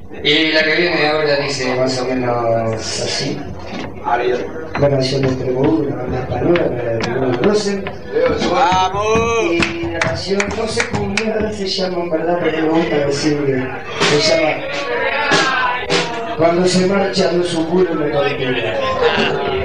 Y la que viene ahora dice más o menos así. Bueno, yo le entrego una banda española, no lo conocen. Y la canción, no sé cómo mierda se llama en verdad, pero me gusta decir, se llama Cuando se marcha no es un culo y me tortura.